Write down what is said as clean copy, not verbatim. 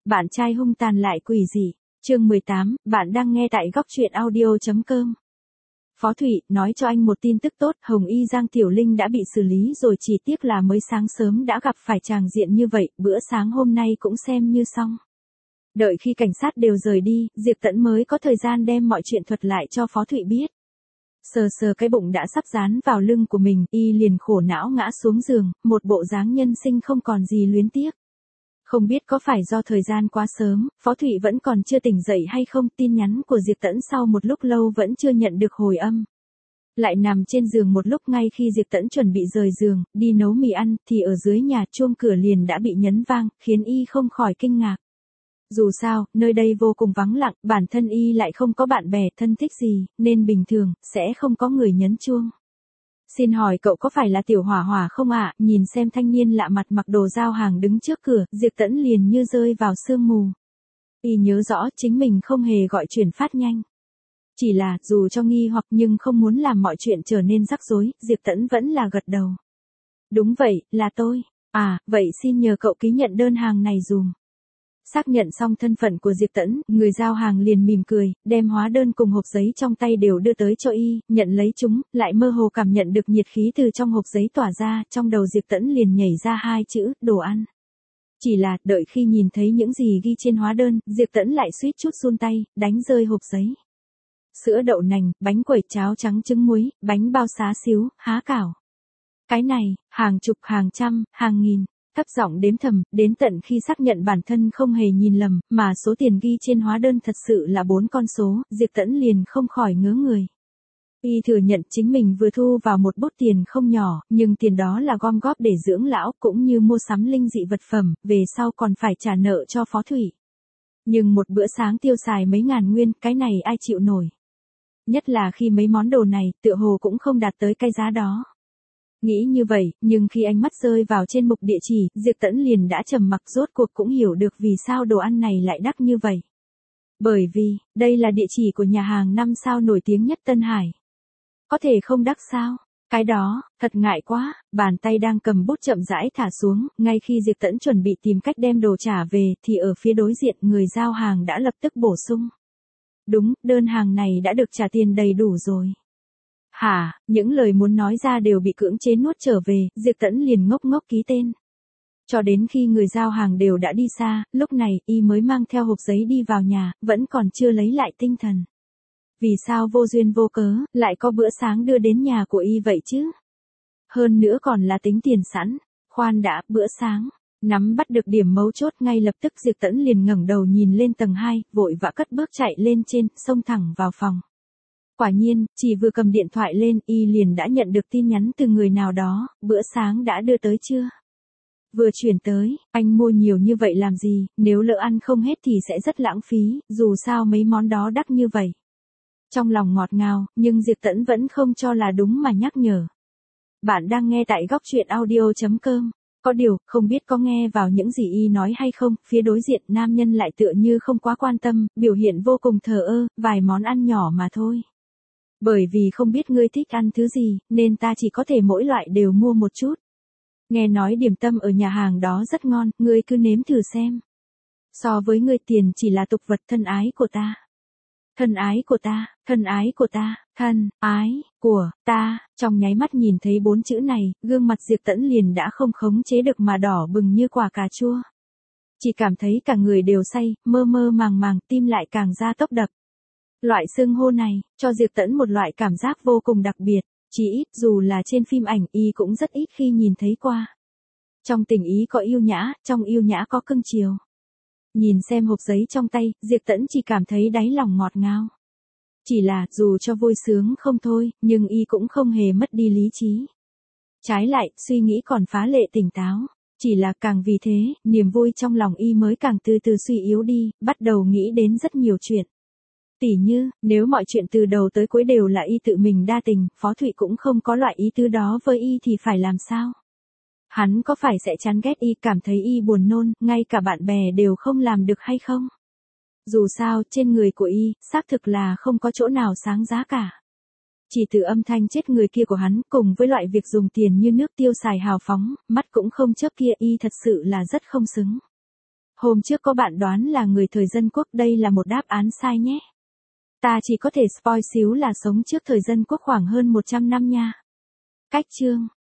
Bạn trai hung tàn lại quỷ dị. Chương 18, bạn đang nghe tại góc truyện audio.com. Phó Thụy, nói cho anh một tin tức tốt, Hồng Y Giang Tiểu Linh đã bị xử lý rồi, chỉ tiếc là mới sáng sớm đã gặp phải tràng diện như vậy, bữa sáng hôm nay cũng xem như xong. Đợi khi cảnh sát đều rời đi, Diệp Tẫn mới có thời gian đem mọi chuyện thuật lại cho Phó Thụy biết. Sờ sờ cái bụng đã sắp dán vào lưng của mình, y liền khổ não ngã xuống giường, một bộ dáng nhân sinh không còn gì luyến tiếc. Không biết có phải do thời gian quá sớm, Phó Thụy vẫn còn chưa tỉnh dậy hay không, tin nhắn của Diệp Tẫn sau một lúc lâu vẫn chưa nhận được hồi âm. Lại nằm trên giường một lúc, ngay khi Diệp Tẫn chuẩn bị rời giường, đi nấu mì ăn, thì ở dưới nhà chuông cửa liền đã bị nhấn vang, khiến y không khỏi kinh ngạc. Dù sao, nơi đây vô cùng vắng lặng, bản thân y lại không có bạn bè, thân thích gì, nên bình thường, sẽ không có người nhấn chuông. Xin hỏi cậu có phải là Tiểu Hỏa Hỏa không ạ? Nhìn xem thanh niên lạ mặt mặc đồ giao hàng đứng trước cửa, Diệp Tẫn liền như rơi vào sương mù. Y nhớ rõ chính mình không hề gọi chuyển phát nhanh. Chỉ là, dù cho nghi hoặc nhưng không muốn làm mọi chuyện trở nên rắc rối, Diệp Tẫn vẫn là gật đầu. Đúng vậy, là tôi. À, vậy xin nhờ cậu ký nhận đơn hàng này dùm. Xác nhận xong thân phận của Diệp Tẫn, người giao hàng liền mỉm cười, đem hóa đơn cùng hộp giấy trong tay đều đưa tới cho y, nhận lấy chúng, lại mơ hồ cảm nhận được nhiệt khí từ trong hộp giấy tỏa ra, trong đầu Diệp Tẫn liền nhảy ra hai chữ, đồ ăn. Chỉ là, đợi khi nhìn thấy những gì ghi trên hóa đơn, Diệp Tẫn lại suýt chút run tay, đánh rơi hộp giấy. Sữa đậu nành, bánh quẩy, cháo trắng trứng muối, bánh bao xá xíu, há cảo. Cái này, hàng chục, hàng trăm, hàng nghìn. Thấp giọng đếm thầm, đến tận khi xác nhận bản thân không hề nhìn lầm, mà số tiền ghi trên hóa đơn thật sự là 4 con số, Diệp Tẫn liền không khỏi ngớ người. Y thừa nhận chính mình vừa thu vào một bút tiền không nhỏ, nhưng tiền đó là gom góp để dưỡng lão, cũng như mua sắm linh dị vật phẩm, về sau còn phải trả nợ cho Phó Thụy. Nhưng một bữa sáng tiêu xài mấy ngàn nguyên, cái này ai chịu nổi. Nhất là khi mấy món đồ này, tựa hồ cũng không đạt tới cái giá đó. Nghĩ như vậy, nhưng khi ánh mắt rơi vào trên mục địa chỉ, Diệp Tẫn liền đã trầm mặc, rốt cuộc cũng hiểu được vì sao đồ ăn này lại đắt như vậy. Bởi vì, đây là địa chỉ của nhà hàng 5 sao nổi tiếng nhất Tân Hải. Có thể không đắt sao? Cái đó, thật ngại quá, bàn tay đang cầm bút chậm rãi thả xuống, ngay khi Diệp Tẫn chuẩn bị tìm cách đem đồ trả về, thì ở phía đối diện người giao hàng đã lập tức bổ sung. Đúng, đơn hàng này đã được trả tiền đầy đủ rồi. Hả, những lời muốn nói ra đều bị cưỡng chế nuốt trở về, Diệp Tẫn liền ngốc ngốc ký tên. Cho đến khi người giao hàng đều đã đi xa, lúc này, y mới mang theo hộp giấy đi vào nhà, vẫn còn chưa lấy lại tinh thần. Vì sao vô duyên vô cớ, lại có bữa sáng đưa đến nhà của y vậy chứ? Hơn nữa còn là tính tiền sẵn. Khoan đã, bữa sáng. Nắm bắt được điểm mấu chốt, ngay lập tức Diệp Tẫn liền ngẩng đầu nhìn lên tầng 2, vội vã cất bước chạy lên trên, xông thẳng vào phòng. Quả nhiên, chỉ vừa cầm điện thoại lên, y liền đã nhận được tin nhắn từ người nào đó, bữa sáng đã đưa tới chưa? Vừa chuyển tới, anh mua nhiều như vậy làm gì, nếu lỡ ăn không hết thì sẽ rất lãng phí, dù sao mấy món đó đắt như vậy. Trong lòng ngọt ngào, nhưng Diệp Tẫn vẫn không cho là đúng mà nhắc nhở. Bạn đang nghe tại góc truyện audio.com. Có điều, không biết có nghe vào những gì y nói hay không, phía đối diện nam nhân lại tựa như không quá quan tâm, biểu hiện vô cùng thờ ơ, vài món ăn nhỏ mà thôi. Bởi vì không biết ngươi thích ăn thứ gì, nên ta chỉ có thể mỗi loại đều mua một chút. Nghe nói điểm tâm ở nhà hàng đó rất ngon, ngươi cứ nếm thử xem. So với ngươi tiền chỉ là tục vật, thân ái của ta. Thân ái của ta, thân ái của ta, thân ái của ta. Trong nháy mắt nhìn thấy 4 chữ này, gương mặt Diệp Tẫn liền đã không khống chế được mà đỏ bừng như quả cà chua. Chỉ cảm thấy cả người đều say, mơ mơ màng màng, tim lại càng ra tốc đập. Loại xưng hô này, cho Diệp Tẫn một loại cảm giác vô cùng đặc biệt, chỉ ít, dù là trên phim ảnh y cũng rất ít khi nhìn thấy qua. Trong tình ý có yêu nhã, trong yêu nhã có cưng chiều. Nhìn xem hộp giấy trong tay, Diệp Tẫn chỉ cảm thấy đáy lòng ngọt ngào. Chỉ là, dù cho vui sướng không thôi, nhưng y cũng không hề mất đi lý trí. Trái lại, suy nghĩ còn phá lệ tỉnh táo. Chỉ là càng vì thế, niềm vui trong lòng y mới càng từ từ suy yếu đi, bắt đầu nghĩ đến rất nhiều chuyện. Tỉ như, nếu mọi chuyện từ đầu tới cuối đều là y tự mình đa tình, Phó Thụy cũng không có loại ý tứ đó với y thì phải làm sao? Hắn có phải sẽ chán ghét y, cảm thấy y buồn nôn, ngay cả bạn bè đều không làm được hay không? Dù sao, trên người của y, xác thực là không có chỗ nào sáng giá cả. Chỉ từ âm thanh chết người kia của hắn, cùng với loại việc dùng tiền như nước tiêu xài hào phóng, mắt cũng không chớp kia, y thật sự là rất không xứng. Hôm trước có bạn đoán là người thời dân quốc, đây là một đáp án sai nhé. Ta chỉ có thể spoil xíu là sống trước thời dân quốc khoảng hơn 100 năm nha. Cách chương